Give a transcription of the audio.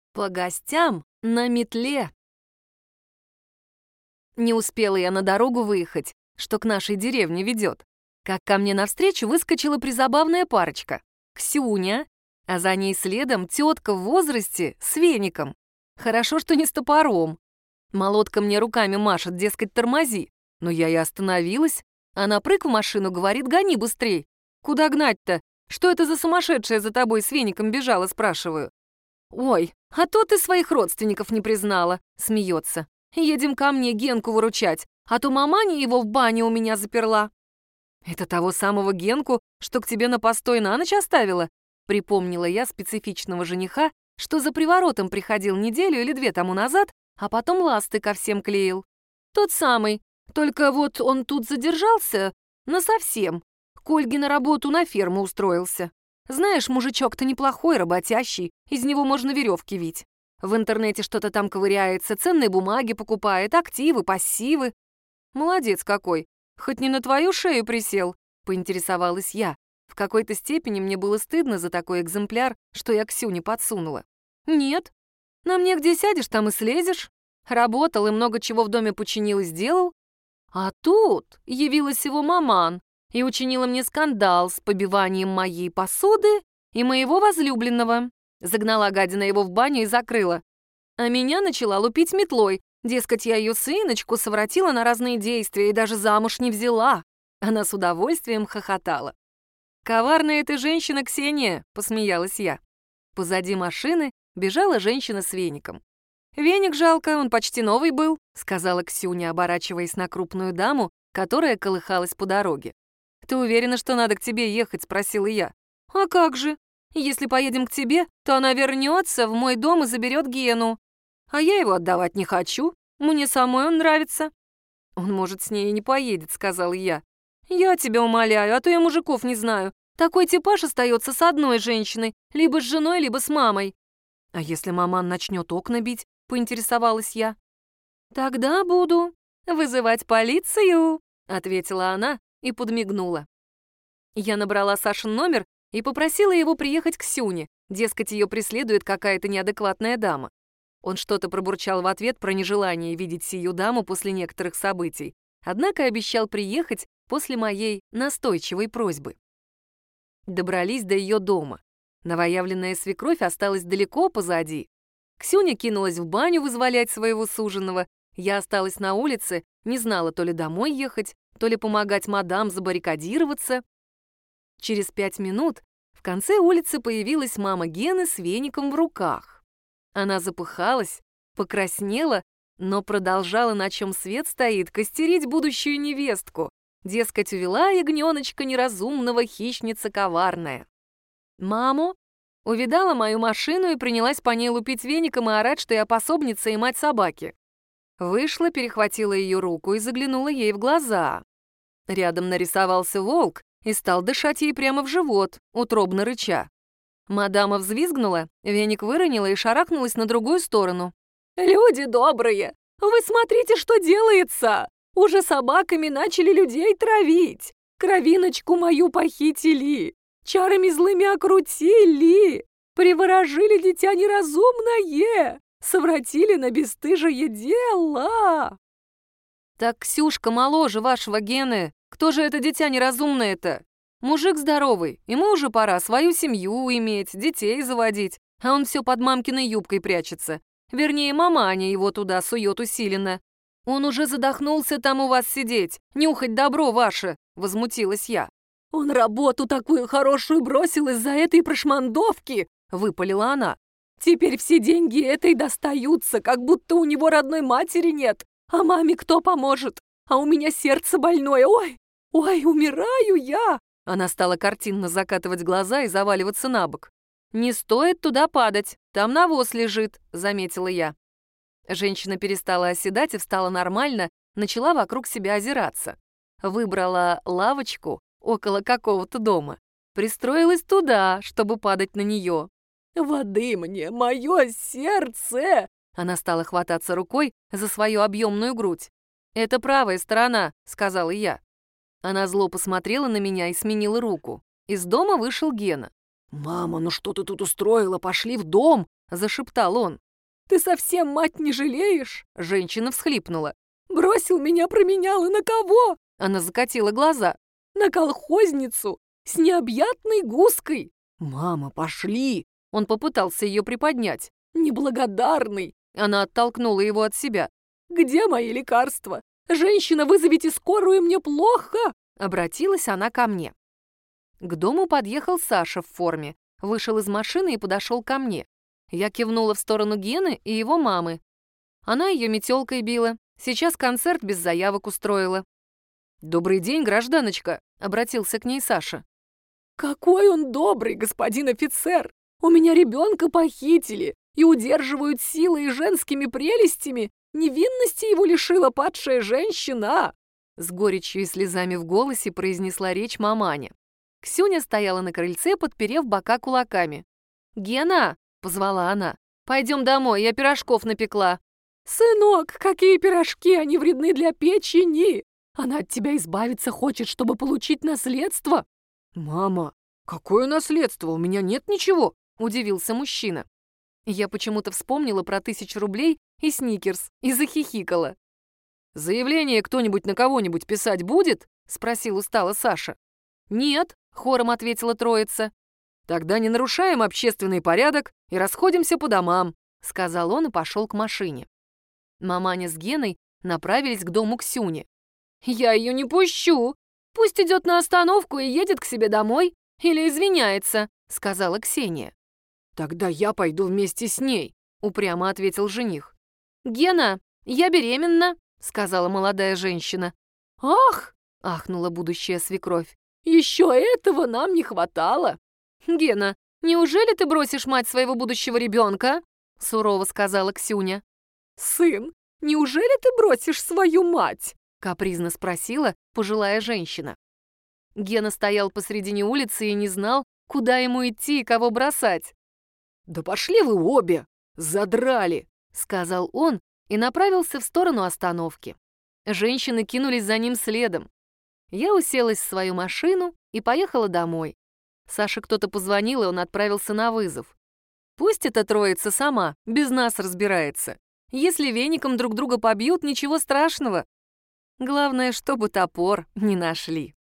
По гостям на метле. Не успела я на дорогу выехать, что к нашей деревне ведет, как ко мне навстречу выскочила призабавная парочка. Ксюня, а за ней следом тетка в возрасте с веником. Хорошо, что не с топором. Молотка мне руками машет, дескать, тормози. Но я и остановилась. Она прыг в машину, говорит, гони быстрей. Куда гнать-то? Что это за сумасшедшая за тобой с веником бежала, спрашиваю. «Ой, а то ты своих родственников не признала», — смеется. «Едем ко мне Генку выручать, а то маманя его в бане у меня заперла». «Это того самого Генку, что к тебе на постой на ночь оставила?» — припомнила я специфичного жениха, что за приворотом приходил неделю или две тому назад, а потом ласты ко всем клеил. «Тот самый, только вот он тут задержался насовсем. К Ольге на работу на ферму устроился. Знаешь, мужичок-то неплохой, работящий, из него можно веревки вить. В интернете что-то там ковыряется, ценные бумаги покупает, активы, пассивы. Молодец какой, хоть не на твою шею присел», — поинтересовалась я. В какой-то степени мне было стыдно за такой экземпляр, что я Ксюне подсунула. «Нет, на мне где сядешь, там и слезешь. Работал и много чего в доме починил и сделал. А тут явилась его маман и учинила мне скандал с побиванием моей посуды и моего возлюбленного. Загнала гадина его в баню и закрыла. А меня начала лупить метлой. Дескать, я ее сыночку совратила на разные действия и даже замуж не взяла. Она с удовольствием хохотала. «Коварная ты женщина, Ксения», — посмеялась я. Позади машины бежала женщина с веником. «Веник жалко, он почти новый был», — сказала Ксюня, оборачиваясь на крупную даму, которая колыхалась по дороге. «Ты уверена, что надо к тебе ехать?» — спросила я. «А как же? Если поедем к тебе, то она вернется в мой дом и заберет Гену. А я его отдавать не хочу, мне самой он нравится». «Он, может, с ней и не поедет», — сказала я. «Я тебя умоляю, а то я мужиков не знаю. Такой типаж остается с одной женщиной, либо с женой, либо с мамой». «А если маман начнет окна бить?» — поинтересовалась я. «Тогда буду вызывать полицию», — ответила она и подмигнула. Я набрала Сашин номер и попросила его приехать к Ксюне, дескать, ее преследует какая-то неадекватная дама. Он что-то пробурчал в ответ про нежелание видеть сию даму после некоторых событий, однако обещал приехать после моей настойчивой просьбы. Добрались до ее дома. Новоявленная свекровь осталась далеко позади. Ксюня кинулась в баню вызволять своего суженого. Я осталась на улице, не знала то ли домой ехать, то ли помогать мадам забаррикадироваться. Через 5 минут в конце улицы появилась мама Гены с веником в руках. Она запыхалась, покраснела, но продолжала, на чем свет стоит, костерить будущую невестку. Дескать, увела ягненочка неразумного, хищница коварная. Маму увидала мою машину и принялась по ней лупить веником и орать, что я пособница и мать собаки. Вышла, перехватила ее руку и заглянула ей в глаза. Рядом нарисовался волк и стал дышать ей прямо в живот, утробно рыча. Мадама взвизгнула, веник выронила и шарахнулась на другую сторону. «Люди добрые, вы смотрите, что делается! Уже собаками начали людей травить! Кровиночку мою похитили! Чарами злыми окрутили! Приворожили дитя неразумное! Совратили на бесстыжее дело!» «Так Ксюшка моложе вашего Гены. Кто же это дитя неразумное-то? Мужик здоровый, ему уже пора свою семью иметь, детей заводить, а он все под мамкиной юбкой прячется. Вернее, маманя его туда сует усиленно. Он уже задохнулся там у вас сидеть, нюхать добро ваше», — возмутилась я. «Он работу такую хорошую бросил из-за этой прошмандовки», — выпалила она. «Теперь все деньги этой достаются, как будто у него родной матери нет. А маме кто поможет? А у меня сердце больное. Ой, ой, умираю я!» Она стала картинно закатывать глаза и заваливаться на бок. «Не стоит туда падать, там навоз лежит», — заметила я. Женщина перестала оседать и встала нормально, начала вокруг себя озираться. Выбрала лавочку около какого-то дома. Пристроилась туда, чтобы падать на нее. «Воды мне, мое сердце!» Она стала хвататься рукой за свою объемную грудь. «Это правая сторона», — сказала я. Она зло посмотрела на меня и сменила руку. Из дома вышел Гена. «Мама, ну что ты тут устроила? Пошли в дом!» зашептал он. «Ты совсем мать не жалеешь?» Женщина всхлипнула. «Бросил меня, променял, и на кого?» Она закатила глаза. «На колхозницу с необъятной гуской!» «Мама, пошли!» Он попытался ее приподнять. «Неблагодарный!» Она оттолкнула его от себя. «Где мои лекарства? Женщина, вызовите скорую, мне плохо!» Обратилась она ко мне. К дому подъехал Саша в форме, вышел из машины и подошел ко мне. Я кивнула в сторону Гены и его мамы. Она ее метелкой била, сейчас концерт без заявок устроила. «Добрый день, гражданочка», — обратился к ней Саша. «Какой он добрый, господин офицер! У меня ребенка похитили и удерживают силой и женскими прелестями. Невинности его лишила падшая женщина!» С горечью и слезами в голосе произнесла речь маманя. Ксюня стояла на крыльце, подперев бока кулаками. «Гена!» — позвала она. «Пойдем домой, я пирожков напекла». «Сынок, какие пирожки, они вредны для печени! Она от тебя избавиться хочет, чтобы получить наследство!» «Мама, какое наследство? У меня нет ничего!» — удивился мужчина. Я почему-то вспомнила про 1000 рублей и сникерс и захихикала. «Заявление кто-нибудь на кого-нибудь писать будет?» — спросил устало Саша. «Нет», — хором ответила троица. «Тогда не нарушаем общественный порядок и расходимся по домам», — сказал он и пошел к машине. Маманя с Геной направились к дому Ксюни. «Я ее не пущу. Пусть идет на остановку и едет к себе домой или извиняется», — сказала Ксения. «Тогда я пойду вместе с ней», — упрямо ответил жених. «Гена, я беременна», — сказала молодая женщина. «Ах!» — ахнула будущая свекровь. «Еще этого нам не хватало!» «Гена, неужели ты бросишь мать своего будущего ребенка?» — сурово сказала Ксюня. «Сын, неужели ты бросишь свою мать?» — капризно спросила пожилая женщина. Гена стоял посредине улицы и не знал, куда ему идти и кого бросать. «Да пошли вы обе! Задрали!» — сказал он и направился в сторону остановки. Женщины кинулись за ним следом. Я уселась в свою машину и поехала домой. Саше кто-то позвонил, и он отправился на вызов. Пусть эта троица сама, без нас разбирается. Если веником друг друга побьют, ничего страшного. Главное, чтобы топор не нашли.